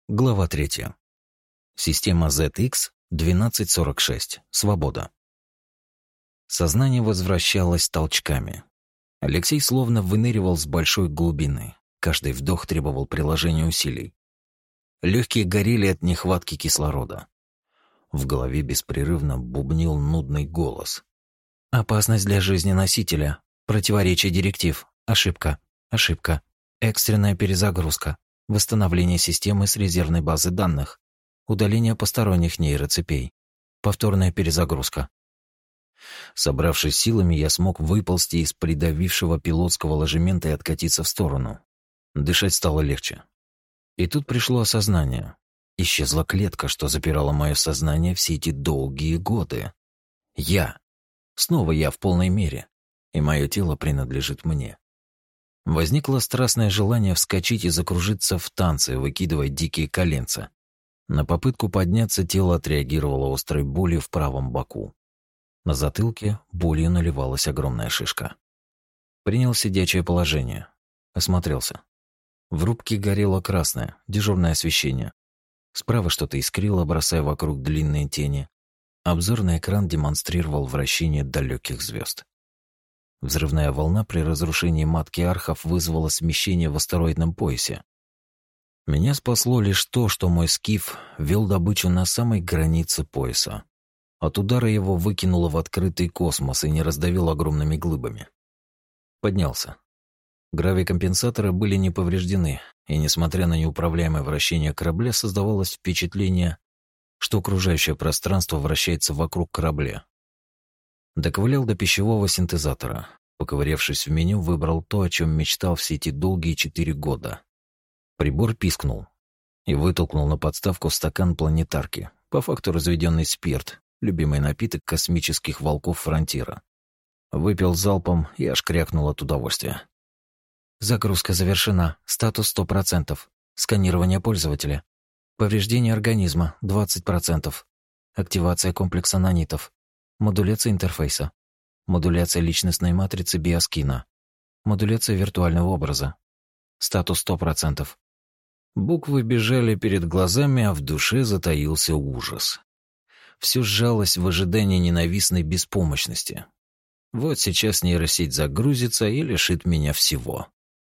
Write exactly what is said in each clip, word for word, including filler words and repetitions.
Глава третья. Система зет икс двенадцать сорок шесть. Свобода. Сознание возвращалось толчками. Алексей словно выныривал с большой глубины. Каждый вдох требовал приложения усилий. Легкие горели от нехватки кислорода. В голове беспрерывно бубнил нудный голос. «Опасность для жизни носителя. Противоречие директив. Ошибка. Ошибка. Экстренная перезагрузка. Восстановление системы с резервной базы данных. Удаление посторонних нейроцепей. Повторная перезагрузка». Собравшись силами, я смог выползти из придавившего пилотского ложемента и откатиться в сторону. Дышать стало легче. И тут пришло осознание. Исчезла клетка, что запирала мое сознание все эти долгие годы. Я. Снова я в полной мере. И мое тело принадлежит мне. Возникло страстное желание вскочить и закружиться в танце, выкидывая дикие коленца. На попытку подняться тело отреагировало острой болью в правом боку. На затылке болью наливалась огромная шишка. Принял сидячее положение. Осмотрелся. В рубке горело красное, дежурное освещение. Справа что-то искрило, бросая вокруг длинные тени. Обзорный экран демонстрировал вращение далеких звезд. Взрывная волна при разрушении матки архов вызвала смещение в астероидном поясе. Меня спасло лишь то, что мой скиф вел добычу на самой границе пояса. От удара его выкинуло в открытый космос и не раздавило огромными глыбами. Поднялся. Гравикомпенсаторы были не повреждены, и, несмотря на неуправляемое вращение корабля, создавалось впечатление, что окружающее пространство вращается вокруг корабля. Доковылял до пищевого синтезатора. Поковырявшись в меню, выбрал то, о чем мечтал все эти долгие четыре года. Прибор пискнул и вытолкнул на подставку стакан планетарки, по факту разведенный спирт, любимый напиток космических волков Фронтира. Выпил залпом и аж крякнул от удовольствия. Загрузка завершена. Статус сто процентов. Сканирование пользователя. Повреждение организма двадцать процентов. Активация комплекса нанитов. Модуляция интерфейса. Модуляция личностной матрицы биоскина. Модуляция виртуального образа. Статус сто процентов. Буквы бежали перед глазами, а в душе затаился ужас. Все сжалось в ожидании ненавистной беспомощности. Вот сейчас нейросеть загрузится и лишит меня всего.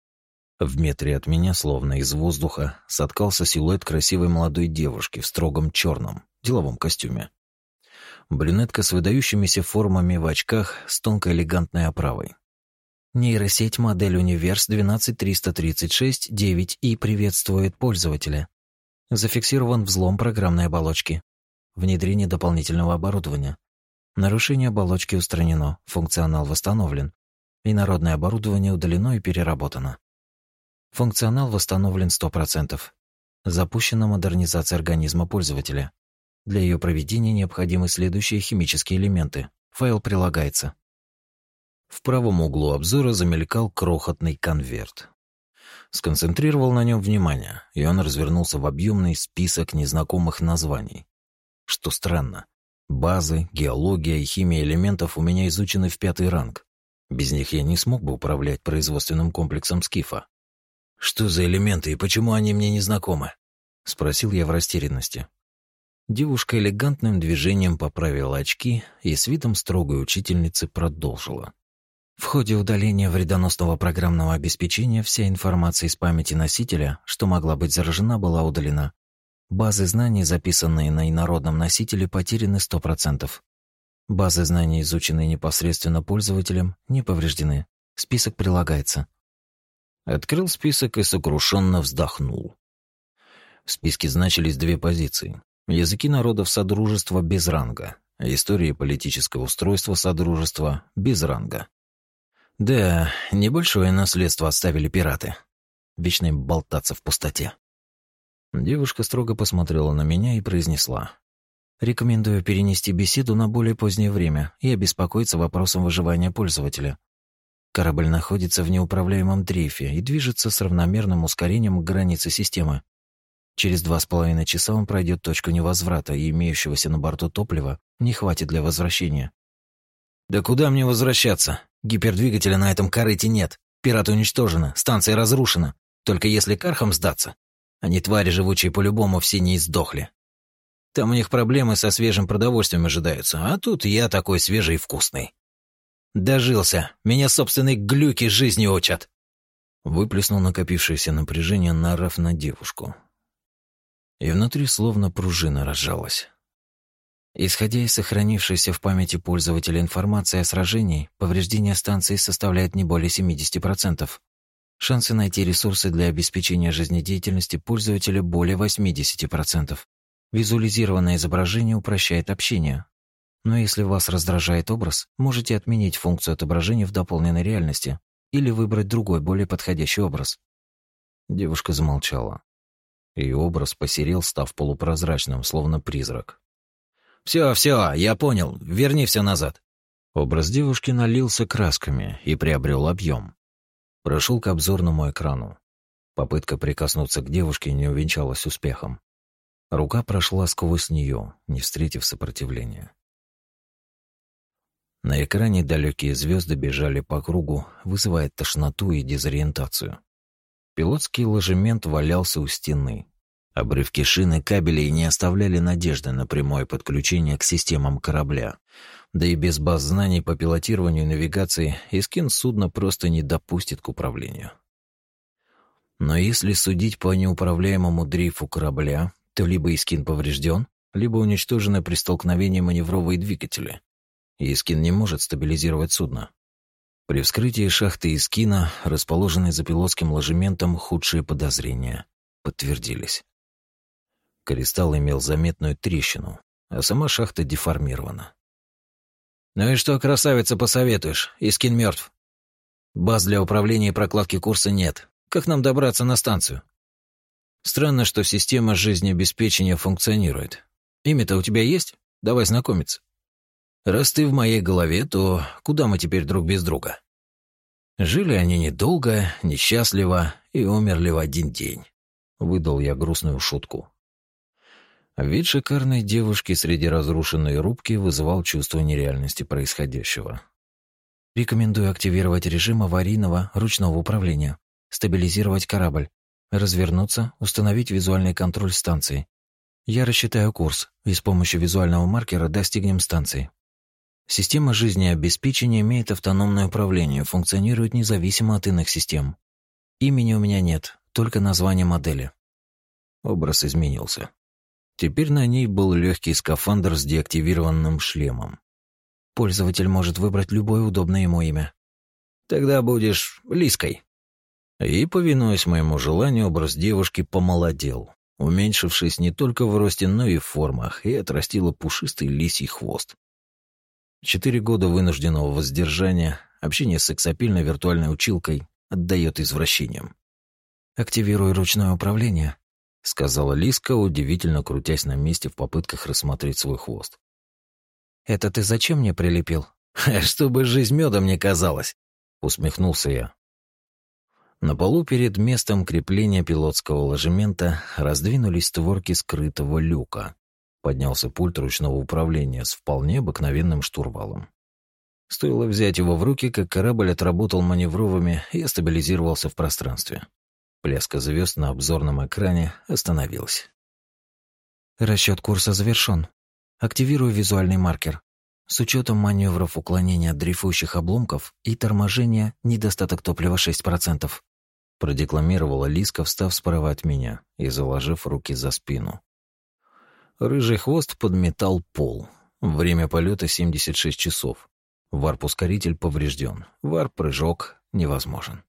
В метре от меня, словно из воздуха, соткался силуэт красивой молодой девушки в строгом черном деловом костюме. Брюнетка с выдающимися формами в очках с тонкой элегантной оправой. Нейросеть модель Универс двенадцать триста тридцать шесть девять и приветствует пользователя. Зафиксирован взлом программной оболочки. Внедрение дополнительного оборудования. Нарушение оболочки устранено, функционал восстановлен. Инородное оборудование удалено и переработано. Функционал восстановлен сто процентов. Запущена модернизация организма пользователя. Для ее проведения необходимы следующие химические элементы. Файл прилагается. В правом углу обзора замелькал крохотный конверт. Сконцентрировал на нем внимание, и он развернулся в объемный список незнакомых названий. Что странно, базы, геология и химия элементов у меня изучены в пятый ранг. Без них я не смог бы управлять производственным комплексом скифа. «Что за элементы и почему они мне не знакомы?» — спросил я в растерянности. Девушка элегантным движением поправила очки и с видом строгой учительницы продолжила. В ходе удаления вредоносного программного обеспечения вся информация из памяти носителя, что могла быть заражена, была удалена. Базы знаний, записанные на инородном носителе, потеряны сто процентов. Базы знаний, изученные непосредственно пользователем, не повреждены. Список прилагается. Открыл список и сокрушенно вздохнул. В списке значились две позиции. Языки народов Содружества без ранга, а история и политическое устройство Содружества без ранга. Да, небольшое наследство оставили пираты. Вечно им болтаться в пустоте. Девушка строго посмотрела на меня и произнесла. «Рекомендую перенести беседу на более позднее время и обеспокоиться вопросом выживания пользователя. Корабль находится в неуправляемом дрейфе и движется с равномерным ускорением к границе системы. Через два с половиной часа он пройдет точку невозврата, и имеющегося на борту топлива не хватит для возвращения». «Да куда мне возвращаться? Гипердвигателя на этом корыте нет. Пираты уничтожены, станция разрушена. Только если к архам сдаться». Они, твари живучие, по-любому все не издохли. Там у них проблемы со свежим продовольствием ожидаются, а тут я такой свежий и вкусный. Дожился, меня собственные глюки жизни учат. Выплеснул накопившееся напряжение, наорав на девушку. И внутри словно пружина разжалась. Исходя из сохранившейся в памяти пользователя информации о сражении, повреждение станции составляет не более семьдесят процентов. Шансы найти ресурсы для обеспечения жизнедеятельности пользователя более восемьдесят процентов. Визуализированное изображение упрощает общение. Но если вас раздражает образ, можете отменить функцию отображения в дополненной реальности или выбрать другой, более подходящий образ. Девушка замолчала. И образ посерел, став полупрозрачным, словно призрак. «Все, все, я понял. Верни все назад». Образ девушки налился красками и приобрел объем. Прошел к обзорному экрану. Попытка прикоснуться к девушке не увенчалась успехом. Рука прошла сквозь нее, не встретив сопротивления. На экране далекие звезды бежали по кругу, вызывая тошноту и дезориентацию. Пилотский ложемент валялся у стены. Обрывки шин и кабелей не оставляли надежды на прямое подключение к системам корабля. Да и без баз знаний по пилотированию и навигации эскин судна просто не допустит к управлению. Но если судить по неуправляемому дрейфу корабля, то либо эскин поврежден, либо уничтожены при столкновении маневровые двигатели. И эскин не может стабилизировать судно. При вскрытии шахты эскина, расположенной за пилотским ложементом, худшие подозрения подтвердились. Кристалл имел заметную трещину, а сама шахта деформирована. «Ну и что, красавица, посоветуешь? Искин мертв. Баз для управления и прокладки курса нет. Как нам добраться на станцию? Странно, что система жизнеобеспечения функционирует. Имя-то у тебя есть? Давай знакомиться. Раз ты в моей голове, то куда мы теперь друг без друга?» Жили они недолго, несчастливо и умерли в один день. Выдал я грустную шутку. Вид шикарной девушки среди разрушенной рубки вызывал чувство нереальности происходящего. Рекомендую активировать режим аварийного ручного управления, стабилизировать корабль, развернуться, установить визуальный контроль станции. Я рассчитаю курс, и с помощью визуального маркера достигнем станции. Система жизнеобеспечения имеет автономное управление, функционирует независимо от иных систем. Имени у меня нет, только название модели. Образ изменился. Теперь на ней был легкий скафандр с деактивированным шлемом. Пользователь может выбрать любое удобное ему имя. Тогда будешь Лиской. И, повинуясь моему желанию, образ девушки помолодел, уменьшившись не только в росте, но и в формах, и отрастила пушистый лисий хвост. Четыре года вынужденного воздержания, общение с сексапильной виртуальной училкой отдает извращением. «Активируй ручное управление», — сказала Лиска, удивительно крутясь на месте в попытках рассмотреть свой хвост. «Это ты зачем мне прилепил?» «Чтобы жизнь медом не казалась», — усмехнулся я. На полу перед местом крепления пилотского ложемента раздвинулись створки скрытого люка. Поднялся пульт ручного управления с вполне обыкновенным штурвалом. Стоило взять его в руки, как корабль отработал маневровыми и стабилизировался в пространстве. Пляска звезд на обзорном экране остановилась. Расчет курса завершен. Активирую визуальный маркер. С учетом маневров уклонения от дрейфующих обломков и торможения недостаток топлива шесть процентов. Продекламировала Лиска, встав справа от меня и заложив руки за спину. Рыжий хвост подметал пол. Время полета семьдесят шесть часов. Варп-ускоритель поврежден. Варп-прыжок невозможен.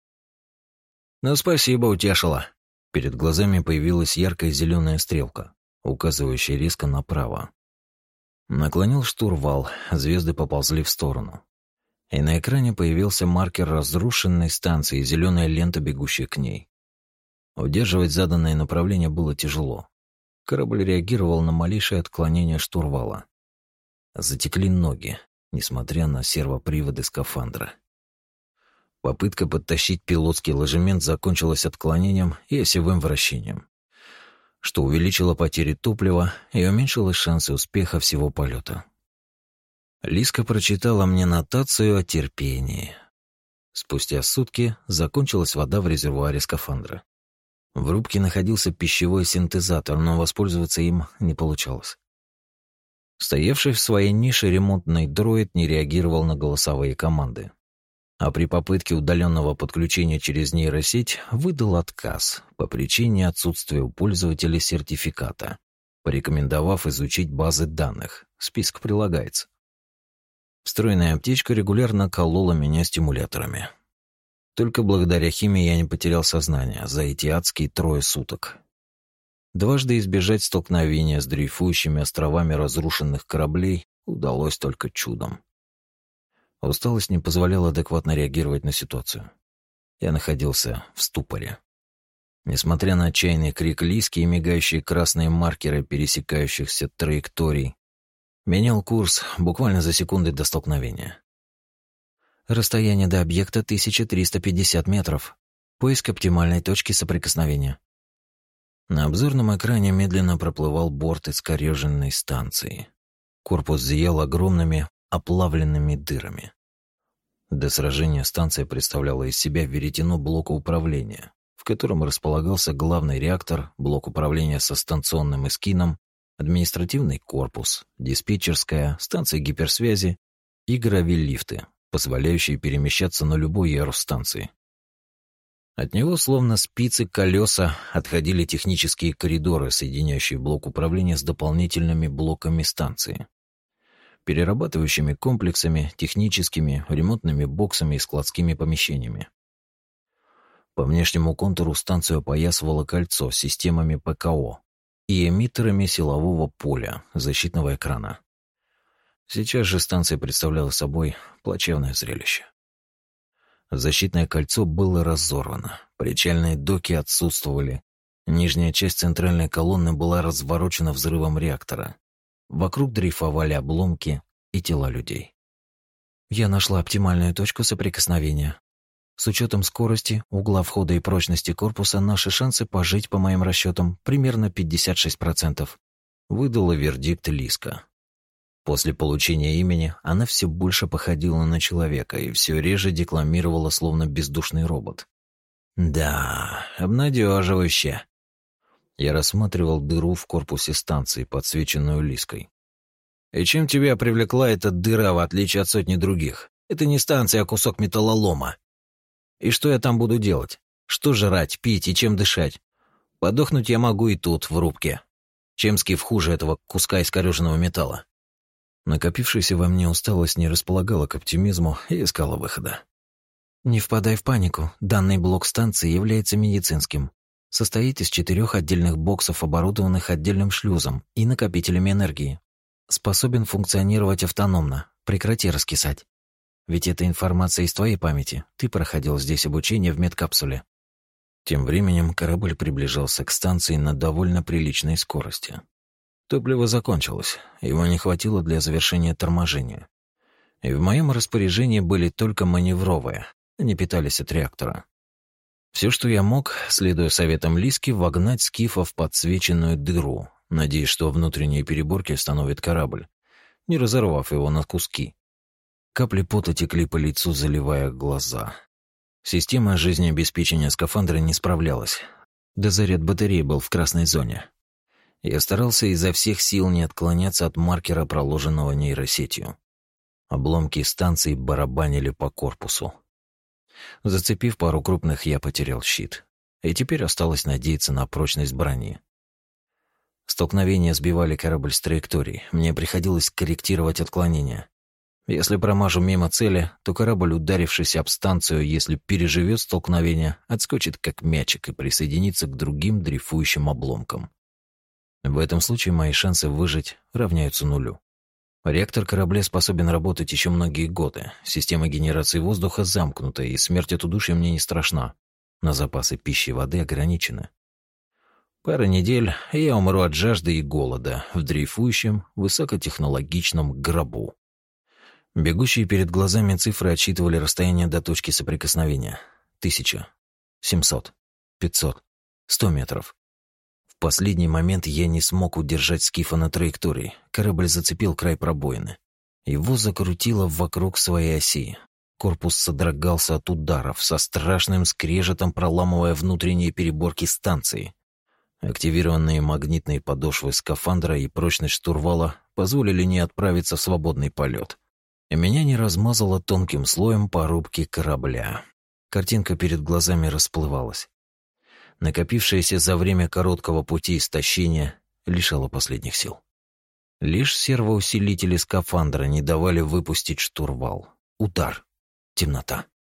«Ну, спасибо, утешила». Перед глазами появилась яркая зеленая стрелка, указывающая резко направо. Наклонил штурвал, звезды поползли в сторону. И на экране появился маркер разрушенной станции и зеленая лента, бегущая к ней. Удерживать заданное направление было тяжело. Корабль реагировал на малейшее отклонение штурвала. Затекли ноги, несмотря на сервоприводы скафандра. Попытка подтащить пилотский ложемент закончилась отклонением и осевым вращением, что увеличило потери топлива и уменьшило шансы успеха всего полета. Лиска прочитала мне нотацию о терпении. Спустя сутки закончилась вода в резервуаре скафандра. В рубке находился пищевой синтезатор, но воспользоваться им не получалось. Стоявший в своей нише ремонтный дроид не реагировал на голосовые команды. А при попытке удаленного подключения через нейросеть выдал отказ по причине отсутствия у пользователя сертификата, порекомендовав изучить базы данных. Список прилагается. Встроенная аптечка регулярно колола меня стимуляторами. Только благодаря химии я не потерял сознание за эти адские трое суток. Дважды избежать столкновения с дрейфующими островами разрушенных кораблей удалось только чудом. Усталость не позволяла адекватно реагировать на ситуацию. Я находился в ступоре. Несмотря на отчаянный крик Лиски и мигающие красные маркеры пересекающихся траекторий, менял курс буквально за секунды до столкновения. Расстояние до объекта тысяча триста пятьдесят метров. Поиск оптимальной точки соприкосновения. На обзорном экране медленно проплывал борт искорёженной станции. Корпус зиял огромными оплавленными дырами. До сражения станция представляла из себя веретено блока управления, в котором располагался главный реактор, блок управления со станционным эскином, административный корпус, диспетчерская, станция гиперсвязи и гравилифты, позволяющие перемещаться на любой ярус станции. От него, словно спицы колеса, отходили технические коридоры, соединяющие блок управления с дополнительными блоками станции, перерабатывающими комплексами, техническими, ремонтными боксами и складскими помещениями. По внешнему контуру станцию опоясывало кольцо с системами ПКО и эмиттерами силового поля, защитного экрана. Сейчас же станция представляла собой плачевное зрелище. Защитное кольцо было разорвано, причальные доки отсутствовали, нижняя часть центральной колонны была разворочена взрывом реактора. Вокруг дрейфовали обломки и тела людей. Я нашла оптимальную точку соприкосновения. С учетом скорости, угла входа и прочности корпуса наши шансы пожить, по моим расчетам, примерно пятьдесят шесть процентов. Выдала вердикт Лиска. После получения имени она все больше походила на человека и все реже декламировала, словно бездушный робот. Да, обнадеживающе. Я рассматривал дыру в корпусе станции, подсвеченную Лиской. «И чем тебя привлекла эта дыра, в отличие от сотни других? Это не станция, а кусок металлолома. И что я там буду делать? Что жрать, пить и чем дышать? Подохнуть я могу и тут, в рубке. Чем скиф хуже этого куска искорёженного металла?» Накопившаяся во мне усталость не располагала к оптимизму и искала выхода. «Не впадай в панику. Данный блок станции является медицинским. Состоит из четырех отдельных боксов, оборудованных отдельным шлюзом и накопителями энергии. Способен функционировать автономно. Прекрати раскисать. Ведь это информация из твоей памяти. Ты проходил здесь обучение в медкапсуле». Тем временем корабль приближался к станции на довольно приличной скорости. Топливо закончилось, его не хватило для завершения торможения. И в моем распоряжении были только маневровые, они питались от реактора. Все, что я мог, следуя советам Лиски, вогнать скифа в подсвеченную дыру, надеясь, что внутренние переборки остановят корабль, не разорвав его на куски. Капли пота текли по лицу, заливая глаза. Система жизнеобеспечения скафандра не справлялась. Дозаряд батареи был в красной зоне. Я старался изо всех сил не отклоняться от маркера, проложенного нейросетью. Обломки станции барабанили по корпусу. Зацепив пару крупных, я потерял щит. И теперь осталось надеяться на прочность брони. Столкновения сбивали корабль с траектории. Мне приходилось корректировать отклонения. Если промажу мимо цели, то корабль, ударившись об станцию, если переживет столкновение, отскочит как мячик и присоединится к другим дрейфующим обломкам. В этом случае мои шансы выжить равняются нулю. Реактор корабля способен работать еще многие годы. Система генерации воздуха замкнута, и смерть от удушья мне не страшна. Но запасы пищи и воды ограничены. Пара недель, и я умру от жажды и голода в дрейфующем, высокотехнологичном гробу. Бегущие перед глазами цифры отсчитывали расстояние до точки соприкосновения. Тысяча, семьсот, пятьсот, сто метров. В последний момент я не смог удержать скифа на траектории. Корабль зацепил край пробоины. Его закрутило вокруг своей оси. корпус содрогался от ударов, со страшным скрежетом проламывая внутренние переборки станции. Активированные магнитные подошвы скафандра и прочность штурвала позволили не отправиться в свободный полет. И меня не размазало тонким слоем по рубке корабля. Картинка перед глазами расплывалась. Накопившееся за время короткого пути истощение лишало последних сил. Лишь сервоусилители скафандра не давали выпустить штурвал. Удар. Темнота.